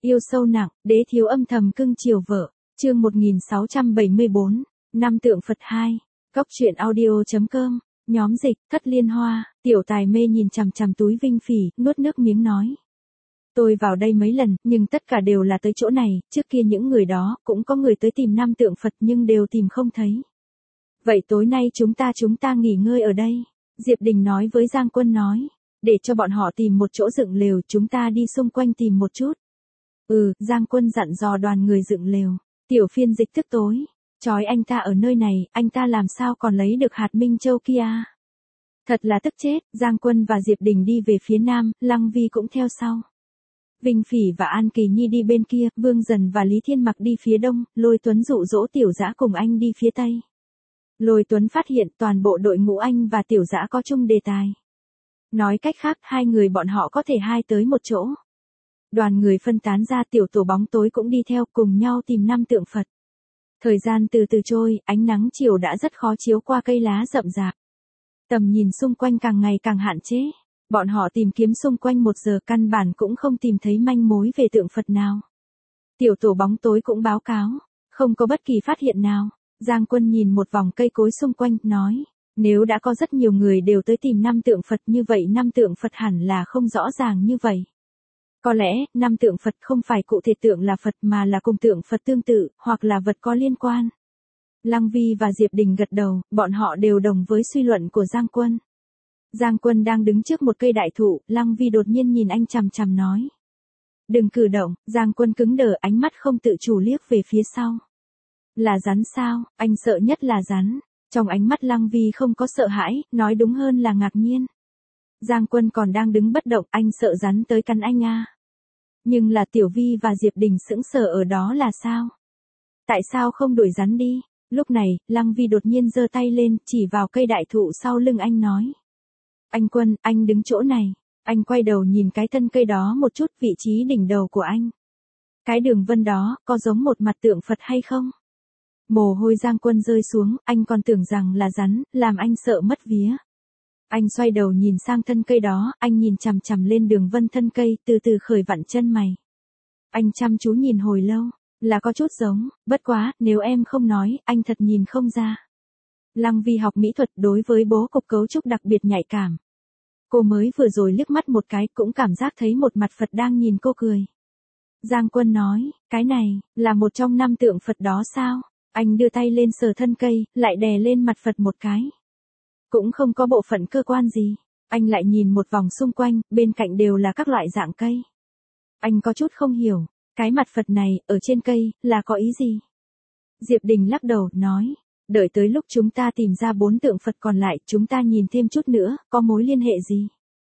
Yêu sâu nặng, đế thiếu âm thầm cưng chiều vợ. Chương 1674, năm tượng Phật 2. Góc truyện audio.com. Nhóm dịch, Thất Liên Hoa. Tiểu tài mê nhìn chằm chằm túi Vinh Phỉ, nuốt nước miếng nói. Tôi vào đây mấy lần, nhưng tất cả đều là tới chỗ này, trước kia những người đó, cũng có người tới tìm năm tượng Phật nhưng đều tìm không thấy. Vậy tối nay chúng ta nghỉ ngơi ở đây. Diệp Đình nói với Giang Quân nói. Để cho bọn họ tìm một chỗ dựng lều, chúng ta đi xung quanh tìm một chút. Giang Quân dặn dò đoàn người dựng lều. Tiểu phiên dịch tức tối. Chói anh ta ở nơi này, anh ta làm sao còn lấy được hạt Minh Châu kia. Thật là tức chết, Giang Quân và Diệp Đình đi về phía nam, Lăng Vi cũng theo sau. Vinh Phỉ và An Kỳ Nhi đi bên kia, Vương Dần và Lý Thiên Mặc đi phía đông, Lôi Tuấn dụ dỗ Tiểu Dã cùng anh đi phía tây. Lôi Tuấn phát hiện toàn bộ đội ngũ anh và Tiểu Dã có chung đề tài. Nói cách khác, hai người bọn họ có thể hai tới một chỗ. Đoàn người phân tán ra, tiểu tổ bóng tối cũng đi theo, cùng nhau tìm năm tượng Phật. Thời gian từ từ trôi, ánh nắng chiều đã rất khó chiếu qua cây lá rậm rạp. Tầm nhìn xung quanh càng ngày càng hạn chế. Bọn họ tìm kiếm xung quanh 1 giờ căn bản cũng không tìm thấy manh mối về tượng Phật nào. Tiểu tổ bóng tối cũng báo cáo, không có bất kỳ phát hiện nào. Giang Quân nhìn một vòng cây cối xung quanh, nói, nếu đã có rất nhiều người đều tới tìm năm tượng Phật như vậy, năm tượng Phật hẳn là không rõ ràng như vậy. Có lẽ, năm tượng Phật không phải cụ thể tượng là Phật mà là cùng tượng Phật tương tự, hoặc là vật có liên quan. Lăng Vi và Diệp Đình gật đầu, bọn họ đều đồng với suy luận của Giang Quân. Giang Quân đang đứng trước một cây đại thụ, Lăng Vi đột nhiên nhìn anh chằm chằm nói. Đừng cử động, Giang Quân cứng đờ, ánh mắt không tự chủ liếc về phía sau. Là rắn sao, anh sợ nhất là rắn. Trong ánh mắt Lăng Vi không có sợ hãi, nói đúng hơn là ngạc nhiên. Giang Quân còn đang đứng bất động, anh sợ rắn tới cắn anh à. Nhưng là Tiểu Vi và Diệp Đình sững sờ ở đó là sao? Tại sao không đuổi rắn đi? Lúc này, Lăng Vi đột nhiên giơ tay lên, chỉ vào cây đại thụ sau lưng anh nói. Anh Quân, anh đứng chỗ này. Anh quay đầu nhìn cái thân cây đó một chút, vị trí đỉnh đầu của anh. Cái đường vân đó, có giống một mặt tượng Phật hay không? Mồ hôi Giang Quân rơi xuống, anh còn tưởng rằng là rắn, làm anh sợ mất vía. Anh xoay đầu nhìn sang thân cây đó, anh nhìn chằm chằm lên đường vân thân cây, từ từ khởi vặn chân mày. Anh chăm chú nhìn hồi lâu, là có chút giống, bất quá, nếu em không nói, anh thật nhìn không ra. Lăng Vi học mỹ thuật, đối với bố cục cấu trúc đặc biệt nhạy cảm. Cô mới vừa rồi liếc mắt một cái, cũng cảm giác thấy một mặt Phật đang nhìn cô cười. Giang Quân nói, cái này, là một trong 5 tượng Phật đó sao? Anh đưa tay lên sờ thân cây, lại đè lên mặt Phật một cái. Cũng không có bộ phận cơ quan gì. Anh lại nhìn một vòng xung quanh, bên cạnh đều là các loại dạng cây. Anh có chút không hiểu, cái mặt Phật này, ở trên cây, là có ý gì? Diệp Đình lắc đầu, nói, đợi tới lúc chúng ta tìm ra 4 tượng Phật còn lại, chúng ta nhìn thêm chút nữa, có mối liên hệ gì?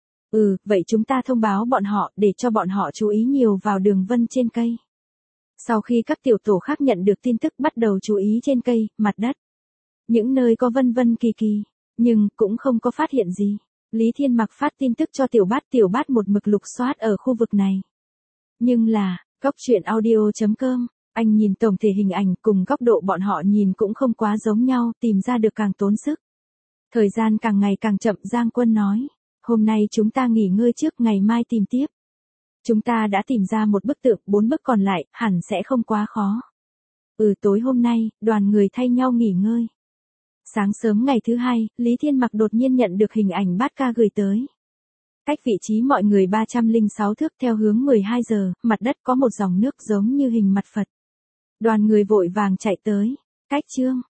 Vậy chúng ta thông báo bọn họ, để cho bọn họ chú ý nhiều vào đường vân trên cây. Sau khi các tiểu tổ khác nhận được tin tức, bắt đầu chú ý trên cây, mặt đất. Những nơi có vân vân kỳ kỳ, nhưng cũng không có phát hiện gì. Lý Thiên Mặc phát tin tức cho Tiểu Bát một mực lục soát ở khu vực này. Nhưng là, góc truyện audio.com, anh nhìn tổng thể hình ảnh cùng góc độ bọn họ nhìn cũng không quá giống nhau, tìm ra được càng tốn sức. Thời gian càng ngày càng chậm, Giang Quân nói, hôm nay chúng ta nghỉ ngơi trước, ngày mai tìm tiếp. Chúng ta đã tìm ra một bức tượng, 4 bức còn lại, hẳn sẽ không quá khó. Tối hôm nay, đoàn người thay nhau nghỉ ngơi. Sáng sớm ngày thứ 2, Lý Thiên Mặc đột nhiên nhận được hình ảnh Bát Ca gửi tới. Cách vị trí mọi người 306 thước, theo hướng 12 giờ, mặt đất có một dòng nước giống như hình mặt Phật. Đoàn người vội vàng chạy tới. Cách chương